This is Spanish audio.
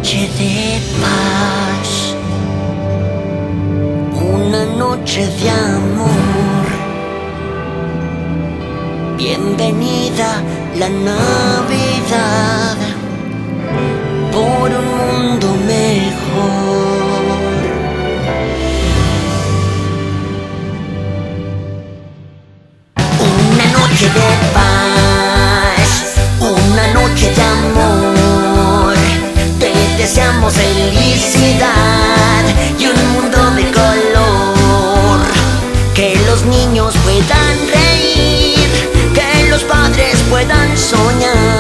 noche de paz, una noche de amor. Bienvenida la Navidad, por un mundo mejor. Una noche de paz, una noche de amor. Te deseamos felicidad y un mundo de color. Que los niños puedan reír, que los padres puedan soñar.